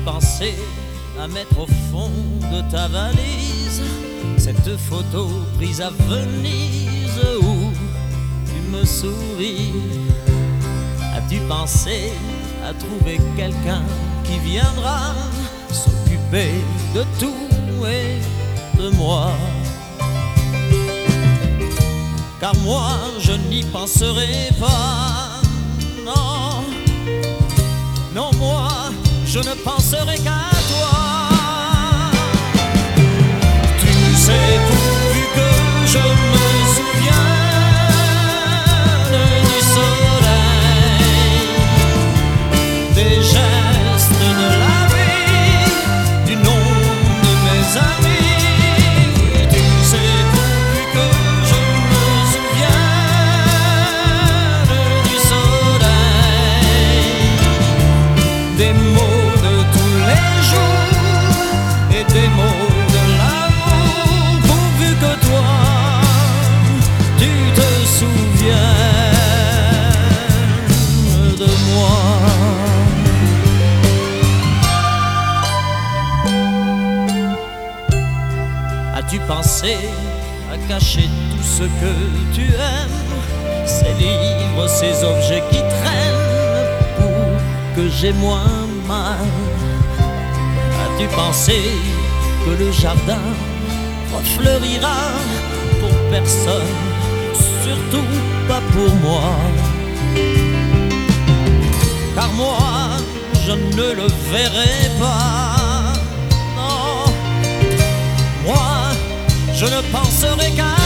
pensé à mettre au fond de ta valise cette photo prise à Venise où tu me souris? As-tu pensé à trouver quelqu'un qui viendra s'occuper de tout et de moi? Car moi je n'y penserai pas, non, non, moi je ne penserai qu'à toi. Tu sais, pourvu que je me souvienne du soleil, des gestes de la vie, du nom de mes amis. Tu sais, pourvu que je me souvienne du soleil, des mots de tous les jours et des mots de l'amour, pourvu que toi tu te souviennes de moi. As-tu pensé à cacher tout ce que tu aimes, ces livres, ces objets qui traînent pour que j'ai moins mal? As-tu pensé que le jardin refleurira pour personne, surtout pas pour moi? Car moi je ne le verrai pas, non, moi je ne penserai qu'à